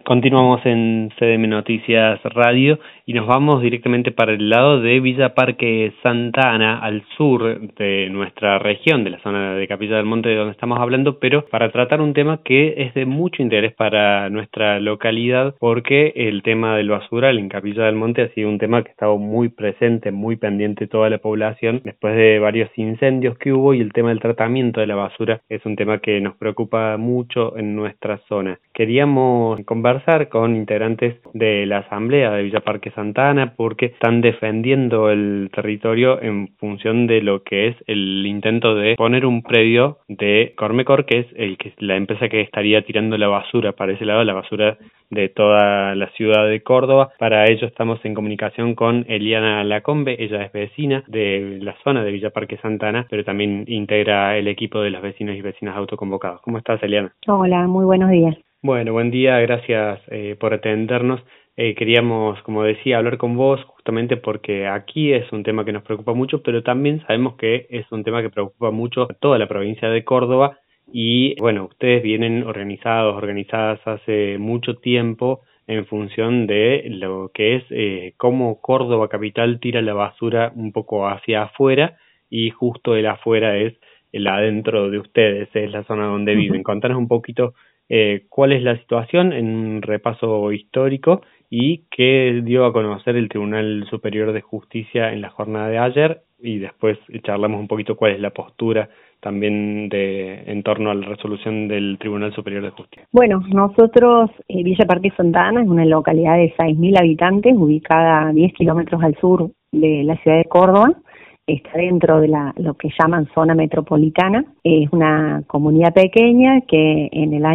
Continuamos en CDM Noticias Radio y nos vamos directamente para el lado de Villa Parque Santa Ana, al sur de nuestra región, de la zona de Capilla del Monte de donde estamos hablando, pero para tratar un tema que es de mucho interés para nuestra localidad, porque el tema del basural en Capilla del Monte ha sido un tema que ha estado muy presente, muy pendiente de toda la población, después de varios incendios que hubo, y el tema del tratamiento de la basura es un tema que nos preocupa mucho en nuestra zona. Queríamos conversar con integrantes de la Asamblea de Villa Parque Santa Ana porque están defendiendo el territorio en función de lo que es el intento de poner un predio de Cormecor, que es la empresa que estaría tirando la basura para ese lado, la basura de toda la ciudad de Córdoba. Para ello estamos en comunicación con Eliana Lacombe. Ella es vecina de la zona de Villa Parque Santa Ana, pero también integra el equipo de los vecinos y vecinas autoconvocados. ¿Cómo estás, Eliana? Hola, muy buenos días. Bueno, buen día, gracias por atendernos. Queríamos, como decía, hablar con vos justamente porque aquí es un tema que nos preocupa mucho, pero también sabemos que es un tema que preocupa mucho a toda la provincia de Córdoba y, bueno, ustedes vienen organizadas hace mucho tiempo en función de lo que es cómo Córdoba capital tira la basura un poco hacia afuera y justo el afuera es el adentro de ustedes, es la zona donde viven. Contanos un poquito cuál es la situación en un repaso histórico y qué dio a conocer el Tribunal Superior de Justicia en la jornada de ayer, y después charlamos un poquito cuál es la postura también en torno a la resolución del Tribunal Superior de Justicia. Bueno, nosotros, Villa Parque Santa Ana es una localidad de 6.000 habitantes, ubicada a 10 kilómetros al sur de la ciudad de Córdoba. Está dentro de lo que llaman zona metropolitana. Es una comunidad pequeña que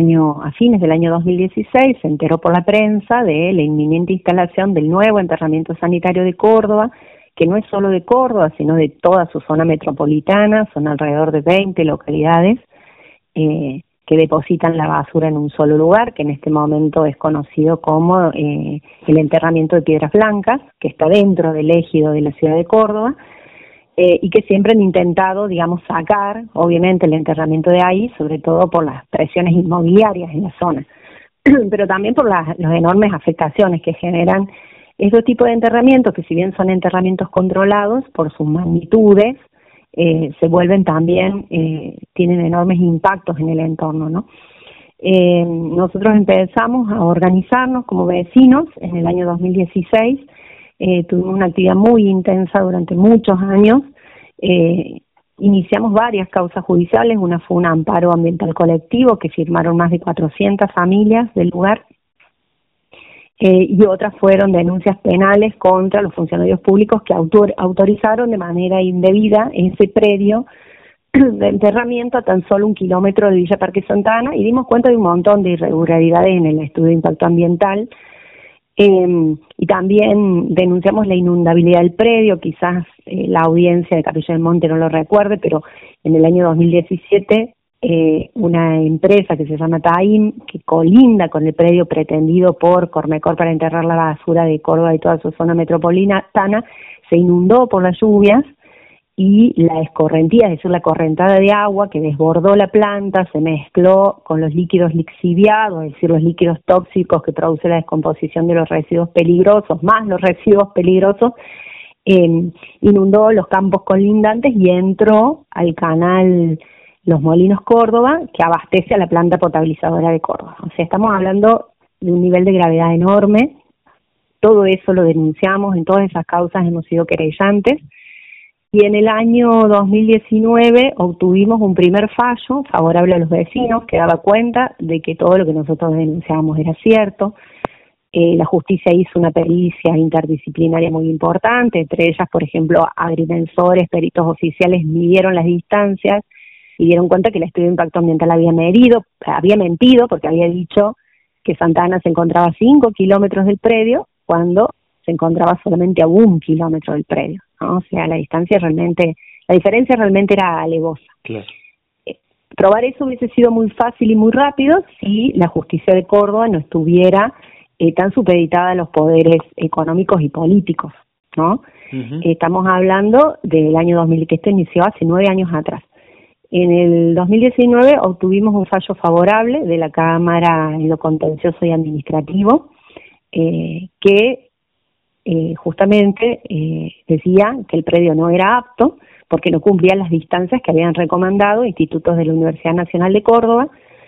a fines del año 2016 se enteró por la prensa de la inminente instalación del nuevo enterramiento sanitario de Córdoba, que no es solo de Córdoba, sino de toda su zona metropolitana. Son alrededor de 20 localidades que depositan la basura en un solo lugar, que en este momento es conocido como el enterramiento de Piedras Blancas, que está dentro del ejido de la ciudad de Córdoba. Y que siempre han intentado, sacar, obviamente, el enterramiento de ahí, sobre todo por las presiones inmobiliarias en la zona, pero también por las enormes afectaciones que generan estos tipos de enterramientos, que si bien son enterramientos controlados por sus magnitudes, se vuelven también, tienen enormes impactos en el entorno, ¿no? Nosotros empezamos a organizarnos como vecinos en el año 2016. Tuvimos una actividad muy intensa durante muchos años. Iniciamos varias causas judiciales. Una fue un amparo ambiental colectivo que firmaron más de 400 familias del lugar, y otras fueron denuncias penales contra los funcionarios públicos que autorizaron de manera indebida ese predio de enterramiento a tan solo 1 kilómetro de Villa Parque Santa Ana, y dimos cuenta de un montón de irregularidades en el estudio de impacto ambiental. Y también denunciamos la inundabilidad del predio. Quizás la audiencia de Capilla del Monte no lo recuerde, pero en el año 2017 una empresa que se llama TAIM, que colinda con el predio pretendido por Cormecor para enterrar la basura de Córdoba y toda su zona metropolitana, se inundó por las lluvias, y la escorrentía, es decir, la correntada de agua que desbordó la planta, se mezcló con los líquidos lixiviados, es decir, los líquidos tóxicos que produce la descomposición de los residuos peligrosos, más los residuos peligrosos, inundó los campos colindantes y entró al canal Los Molinos Córdoba, que abastece a la planta potabilizadora de Córdoba. O sea, estamos hablando de un nivel de gravedad enorme. Todo eso lo denunciamos, en todas esas causas hemos sido querellantes. Y en el año 2019 obtuvimos un primer fallo favorable a los vecinos que daba cuenta de que todo lo que nosotros denunciábamos era cierto. La justicia hizo una pericia interdisciplinaria muy importante, entre ellas, por ejemplo, agrimensores, peritos oficiales midieron las distancias y dieron cuenta que el estudio de impacto ambiental había mentido, porque había dicho que Santa Ana se encontraba a 5 kilómetros del predio, cuando se encontraba solamente a 1 kilómetro del predio, ¿no? O sea, la diferencia realmente era alevosa. Claro. Probar eso hubiese sido muy fácil y muy rápido si la justicia de Córdoba no estuviera tan supeditada a los poderes económicos y políticos, ¿no? Uh-huh. Estamos hablando del año 2000, que esto inició hace 9 años atrás. En el 2019 obtuvimos un fallo favorable de la Cámara en lo contencioso y administrativo, que justamente decía que el predio no era apto porque no cumplía las distancias que habían recomendado institutos de la Universidad Nacional de Córdoba,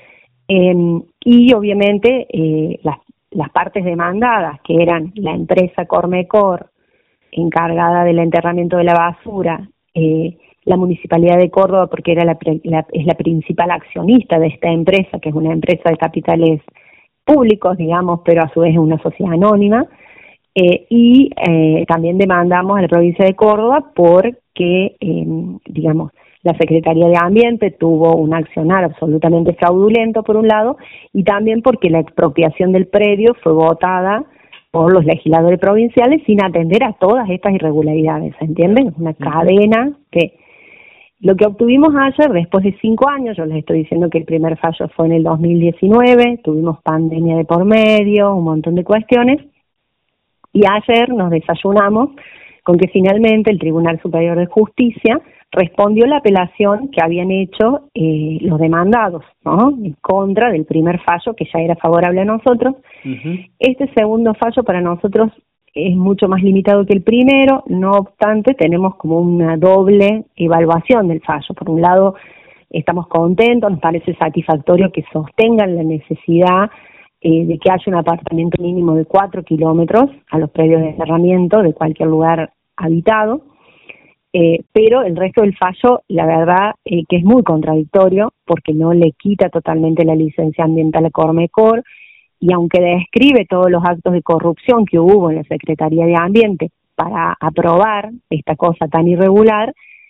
y obviamente las partes demandadas, que eran la empresa Cormecor, encargada del enterramiento de la basura, la Municipalidad de Córdoba, porque era es la principal accionista de esta empresa, que es una empresa de capitales públicos, digamos, pero a su vez es una sociedad anónima, y también demandamos a la provincia de Córdoba porque, digamos, la Secretaría de Ambiente tuvo un accionar absolutamente fraudulento, por un lado, y también porque la expropiación del predio fue votada por los legisladores provinciales sin atender a todas estas irregularidades, ¿se entienden? Es una cadena que... Lo que obtuvimos ayer, después de 5 años, yo les estoy diciendo que el primer fallo fue en el 2019, tuvimos pandemia de por medio, un montón de cuestiones, y ayer nos desayunamos con que finalmente el Tribunal Superior de Justicia respondió la apelación que habían hecho los demandados, ¿no?, en contra del primer fallo, que ya era favorable a nosotros. Este segundo fallo para nosotros es mucho más limitado que el primero, no obstante tenemos como una doble evaluación del fallo. Por un lado, estamos contentos, nos parece satisfactorio que sostengan la necesidad de que haya un apartamiento mínimo de 4 kilómetros a los predios de enterramiento de cualquier lugar habitado, pero el resto del fallo, la verdad, que es muy contradictorio, porque no le quita totalmente la licencia ambiental a Cormecor, y aunque describe todos los actos de corrupción que hubo en la Secretaría de Ambiente para aprobar esta cosa tan irregular,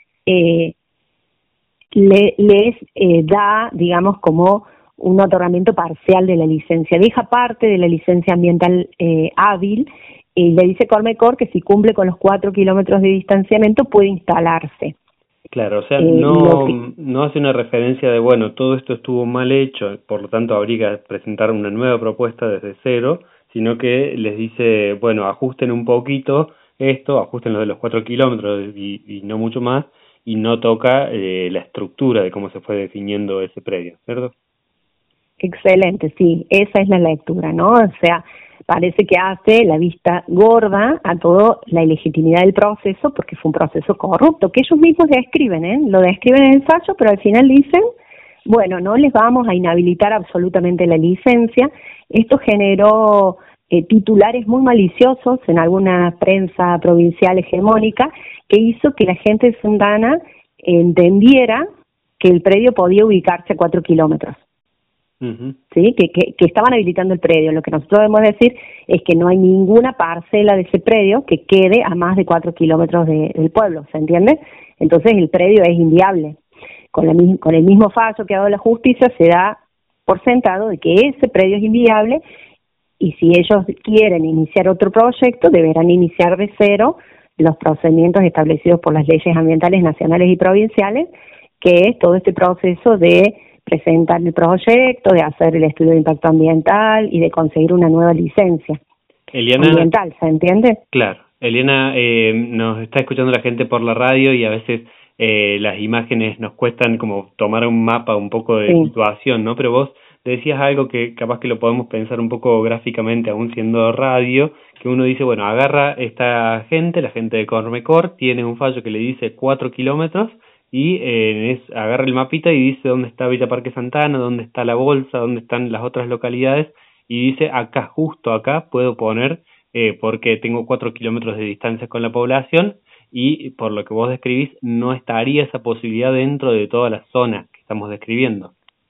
les da, digamos, como un otorgamiento parcial de la licencia. Deja parte de la licencia ambiental hábil, y le dice Cormecor que si cumple con los 4 kilómetros de distanciamiento puede instalarse. Claro, o sea, no hace una referencia de, bueno, todo esto estuvo mal hecho, por lo tanto habría que presentar una nueva propuesta desde cero, sino que les dice, bueno, ajusten un poquito esto, ajusten lo de los 4 kilómetros y no mucho más, y no toca la estructura de cómo se fue definiendo ese predio, ¿cierto? Excelente, sí, esa es la lectura, ¿no? O sea, parece que hace la vista gorda a toda la ilegitimidad del proceso, porque fue un proceso corrupto, que ellos mismos describen, lo describen en el fallo, pero al final dicen, bueno, no les vamos a inhabilitar absolutamente la licencia. Esto generó titulares muy maliciosos en alguna prensa provincial hegemónica, que hizo que la gente de Santana entendiera que el predio podía ubicarse a 4 kilómetros. ¿Sí? Que estaban habilitando el predio. Lo que nosotros debemos decir es que no hay ninguna parcela de ese predio que quede a más de 4 kilómetros del pueblo, ¿se entiende? Entonces el predio es inviable. Con el mismo fallo que ha dado la justicia se da por sentado de que ese predio es inviable, y si ellos quieren iniciar otro proyecto deberán iniciar de cero los procedimientos establecidos por las leyes ambientales nacionales y provinciales, que es todo este proceso de presentar el proyecto, de hacer el estudio de impacto ambiental y de conseguir una nueva licencia ambiental, ¿se entiende? Claro. Eliana, nos está escuchando la gente por la radio y a veces las imágenes nos cuestan como tomar un mapa un poco de situación, ¿no? Pero vos decías algo que capaz que lo podemos pensar un poco gráficamente, aún siendo radio, que uno dice, bueno, agarra esta gente, la gente de Cormecor, tiene un fallo que le dice 4 kilómetros, y agarra el mapita y dice dónde está Villa Parque Santana, dónde está La Bolsa, dónde están las otras localidades, y dice acá, justo acá, puedo poner, porque tengo 4 kilómetros de distancia con la población, y por lo que vos describís, no estaría esa posibilidad dentro de toda la zona que estamos describiendo.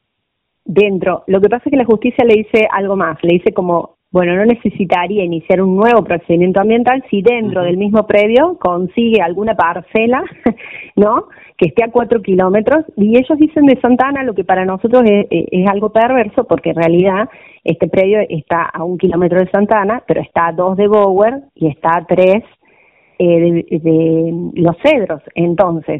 Dentro, lo que pasa es que la justicia le dice algo más, le dice como, bueno, no necesitaría iniciar un nuevo procedimiento ambiental si dentro del mismo predio consigue alguna parcela, ¿no?, que esté a 4 kilómetros, y ellos dicen de Santana lo que para nosotros es algo perverso, porque en realidad este predio está a 1 kilómetro de Santana, pero está a 2 de Bower y está a 3 de Los Cedros. Entonces,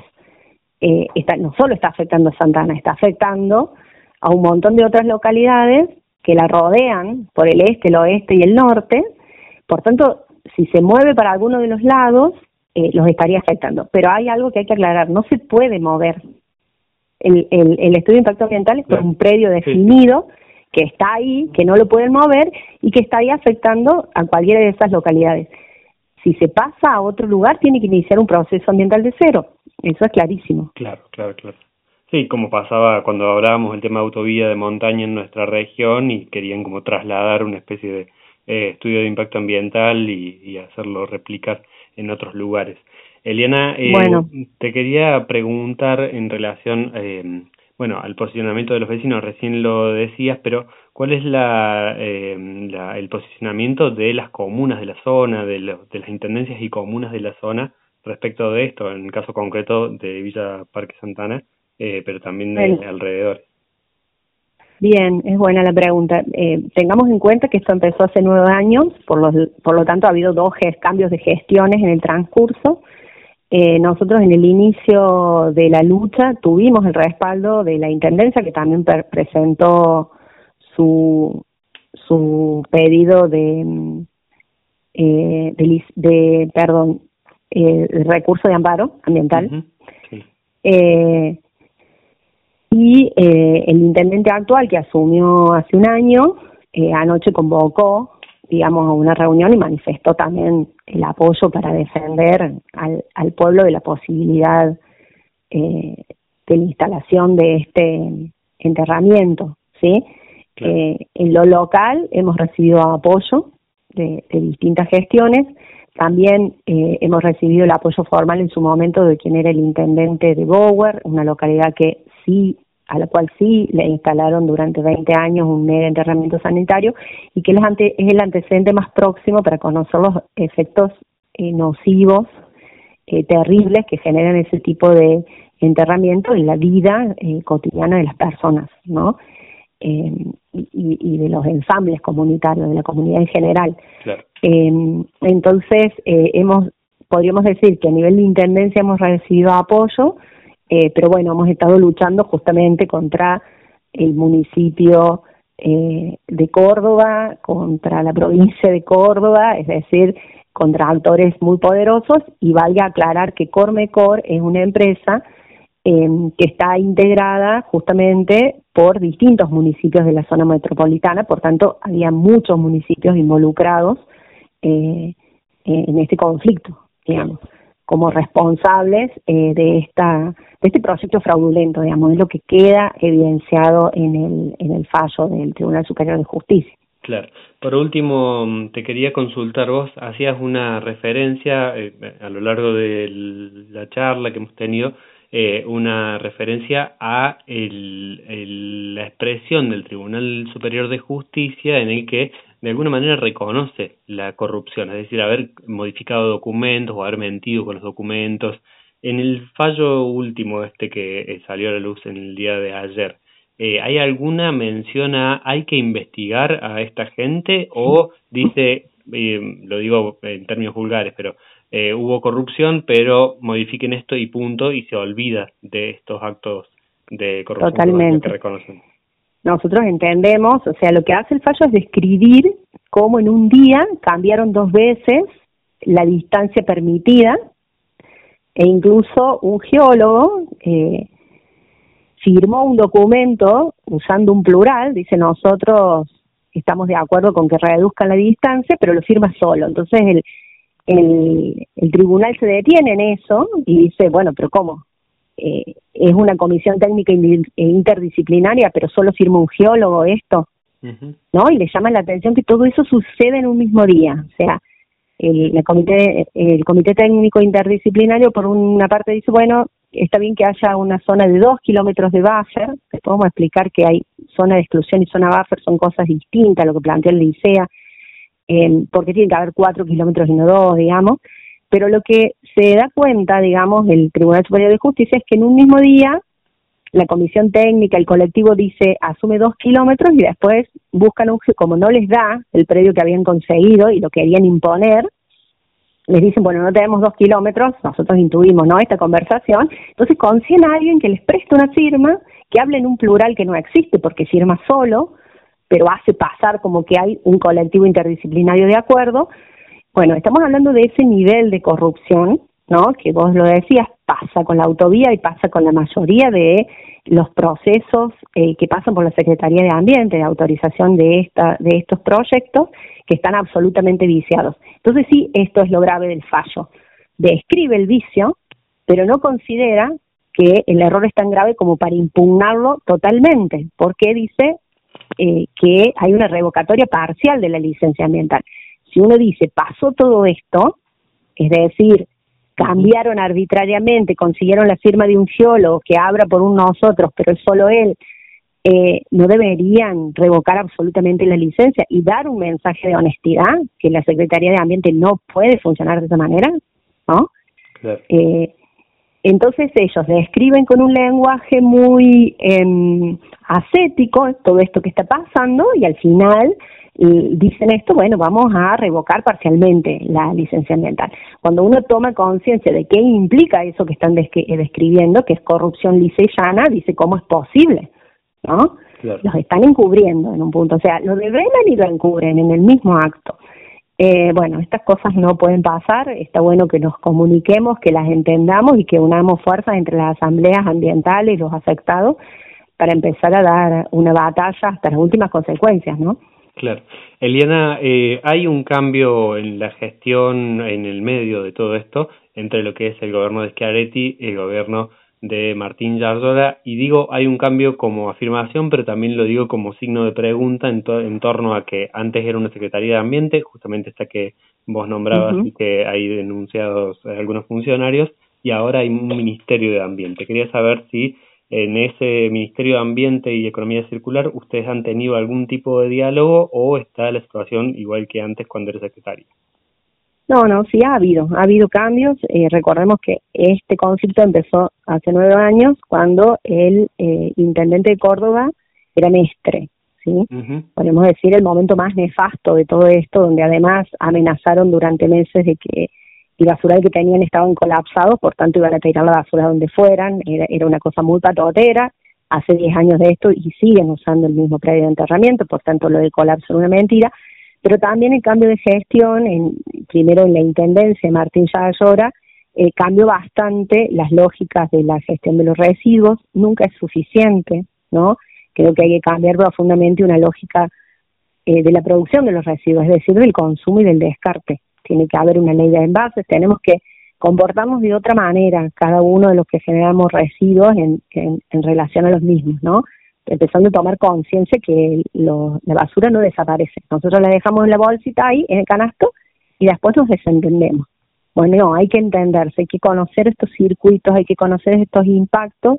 no solo está afectando a Santana, está afectando a un montón de otras localidades que la rodean por el este, el oeste y el norte. Por tanto, si se mueve para alguno de los lados, los estaría afectando. Pero hay algo que hay que aclarar, no se puede mover el estudio de impacto ambiental es por un predio definido, que está ahí, que no lo pueden mover y que está ahí afectando a cualquiera de esas localidades. Si se pasa a otro lugar, tiene que iniciar un proceso ambiental de cero. Eso es clarísimo. Claro. Sí, como pasaba cuando hablábamos del tema de autovía de montaña en nuestra región y querían como trasladar una especie de estudio de impacto ambiental y hacerlo replicar en otros lugares. Eliana, te quería preguntar en relación al posicionamiento de los vecinos, recién lo decías, pero ¿cuál es el posicionamiento de las comunas de la zona, de las intendencias y comunas de la zona respecto de esto, en el caso concreto de Villa Parque Santana, pero también de alrededor? Bien, es buena la pregunta. Tengamos en cuenta que esto empezó hace 9 años, por lo tanto ha habido 2 cambios de gestiones en el transcurso. Nosotros en el inicio de la lucha tuvimos el respaldo de la Intendencia, que también presentó su pedido de recurso de amparo ambiental. Uh-huh. Sí. Y el intendente actual, que asumió hace un año, anoche convocó, digamos, a una reunión y manifestó también el apoyo para defender al pueblo de la posibilidad de la instalación de este enterramiento, ¿sí? Claro. En lo local hemos recibido apoyo de distintas gestiones. También hemos recibido el apoyo formal en su momento de quien era el intendente de Bower, una localidad a la cual sí le instalaron durante 20 años un mega enterramiento sanitario y que es el antecedente más próximo para conocer los efectos nocivos, terribles que generan ese tipo de enterramiento en la vida cotidiana de las personas, ¿no? Y de los ensambles comunitarios, de la comunidad en general. Claro. Entonces, podríamos decir que a nivel de intendencia hemos recibido apoyo, pero bueno, hemos estado luchando justamente contra el municipio de Córdoba, contra la provincia de Córdoba, es decir, contra actores muy poderosos, y valga aclarar que Cormecor es una empresa que está integrada justamente por distintos municipios de la zona metropolitana, por tanto había muchos municipios involucrados en este conflicto, digamos, como responsables de este proyecto fraudulento, digamos, es lo que queda evidenciado en el fallo del Tribunal Superior de Justicia. Claro. Por último, te quería consultar, vos hacías una referencia a lo largo de la charla que hemos tenido, una referencia a la expresión del Tribunal Superior de Justicia en el que de alguna manera reconoce la corrupción, es decir, haber modificado documentos o haber mentido con los documentos. En el fallo último que salió a la luz en el día de ayer, ¿hay alguna mención hay que investigar a esta gente o dice, lo digo en términos vulgares, pero hubo corrupción, pero modifiquen esto y punto, y se olvida de estos actos de corrupción? Totalmente. Que reconocen? Nosotros entendemos, o sea, lo que hace el fallo es describir cómo en un día cambiaron 2 veces la distancia permitida, e incluso un geólogo firmó un documento usando un plural, dice nosotros estamos de acuerdo con que reduzcan la distancia, pero lo firma solo. Entonces el tribunal se detiene en eso y dice, bueno, pero ¿cómo? Es una comisión técnica interdisciplinaria, pero solo firma un geólogo esto, ¿no? Y le llama la atención que todo eso sucede en un mismo día. O sea, el comité técnico interdisciplinario por una parte dice, bueno, está bien que haya una zona de 2 kilómetros de buffer, después vamos a explicar que hay zona de exclusión y zona buffer, son cosas distintas a lo que plantea el LICEA, porque tiene que haber 4 kilómetros y no 2, digamos, pero lo que se da cuenta, digamos, del Tribunal Superior de Justicia es que en un mismo día la comisión técnica, el colectivo dice, asume 2 kilómetros y después buscan como no les da el predio que habían conseguido y lo querían imponer, les dicen, bueno, no tenemos 2 kilómetros, nosotros intuimos, ¿no?, esta conversación, entonces consiguen a alguien que les preste una firma, que hable en un plural que no existe porque firma solo, pero hace pasar como que hay un colectivo interdisciplinario de acuerdo. Bueno, estamos hablando de ese nivel de corrupción, ¿no?, que vos lo decías, pasa con la autovía y pasa con la mayoría de los procesos que pasan por la Secretaría de Ambiente, de autorización de estos proyectos, que están absolutamente viciados. Entonces sí, esto es lo grave del fallo. Describe el vicio, pero no considera que el error es tan grave como para impugnarlo totalmente, porque dice que hay una revocatoria parcial de la licencia ambiental. Si uno dice, pasó todo esto, es decir, cambiaron arbitrariamente, consiguieron la firma de un geólogo que abra por nosotros, pero es solo él, no deberían revocar absolutamente la licencia y dar un mensaje de honestidad, que la Secretaría de Ambiente no puede funcionar de esa manera, ¿no? Claro. Entonces ellos describen con un lenguaje muy ascético todo esto que está pasando y al final dicen esto, bueno, vamos a revocar parcialmente la licencia ambiental. Cuando uno toma conciencia de qué implica eso que están describiendo, que es corrupción lisa y llana, dice cómo es posible, ¿no? Claro. Los están encubriendo en un punto, o sea, lo develan y lo encubren en el mismo acto. Bueno, estas cosas no pueden pasar, está bueno que nos comuniquemos, que las entendamos y que unamos fuerzas entre las asambleas ambientales y los afectados para empezar a dar una batalla hasta las últimas consecuencias, ¿no? Claro. Eliana, hay un cambio en la gestión, en el medio de todo esto, entre lo que es el gobierno de Schiaretti y el gobierno de Martín Yarlora, y digo hay un cambio como afirmación, pero también lo digo como signo de pregunta en torno a que antes era una Secretaría de Ambiente, justamente esta que vos nombrabas y que hay denunciados algunos funcionarios, y ahora hay un Ministerio de Ambiente. Quería saber si en ese Ministerio de Ambiente y Economía Circular ustedes han tenido algún tipo de diálogo o está la situación igual que antes cuando era secretaria. No, sí ha habido cambios. Recordemos que este conflicto empezó hace 9 años cuando el intendente de Córdoba era Mestre, ¿sí? Podemos decir el momento más nefasto de todo esto, donde además amenazaron durante meses de que el basural que tenían estaban colapsados, por tanto iban a tirar la basura donde fueran, era una cosa muy patotera. Hace 10 años de esto y siguen usando el mismo predio de enterramiento, por tanto lo de colapso es una mentira. Pero también el cambio de gestión, primero en la Intendencia de Martín Yarlora, cambió bastante las lógicas de la gestión de los residuos, nunca es suficiente, ¿no? Creo que hay que cambiar profundamente una lógica de la producción de los residuos, es decir, del consumo y del descarte. Tiene que haber una ley de envases, tenemos que comportarnos de otra manera cada uno de los que generamos residuos en relación a los mismos, ¿no? Empezando a tomar conciencia que la basura no desaparece. Nosotros la dejamos en la bolsita ahí, en el canasto, y después nos desentendemos. Bueno, no, hay que entenderse, hay que conocer estos circuitos, hay que conocer estos impactos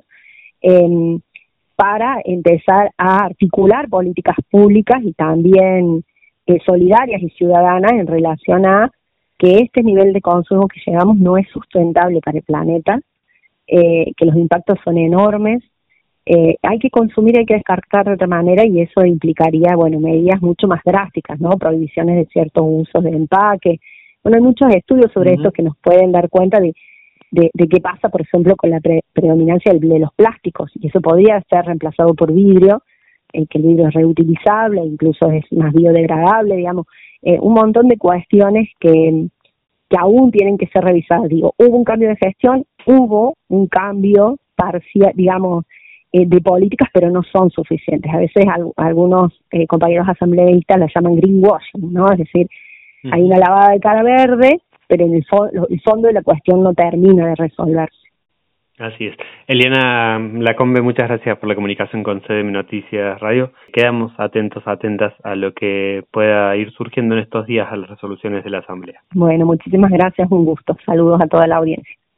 para empezar a articular políticas públicas y también solidarias y ciudadanas en relación a que este nivel de consumo que llevamos no es sustentable para el planeta, que los impactos son enormes. Hay que consumir, hay que descartar de otra manera y eso implicaría, bueno, medidas mucho más drásticas, ¿no? Prohibiciones de ciertos usos de empaque. Bueno, hay muchos estudios sobre esto que nos pueden dar cuenta de qué pasa, por ejemplo, con la predominancia de los plásticos, y eso podría ser reemplazado por vidrio, que el vidrio es reutilizable, incluso es más biodegradable, digamos, un montón de cuestiones que aún tienen que ser revisadas. Digo, hubo un cambio de gestión, hubo un cambio parcial, digamos, de políticas, pero no son suficientes. A veces algunos compañeros asambleístas la llaman greenwashing, ¿no? Es decir, hay una lavada de cara verde, pero en el fondo de la cuestión no termina de resolverse. Así es. Eliana Lacombe, muchas gracias por la comunicación con CDM Noticias Radio. Quedamos atentas a lo que pueda ir surgiendo en estos días a las resoluciones de la Asamblea. Bueno, muchísimas gracias, un gusto. Saludos a toda la audiencia.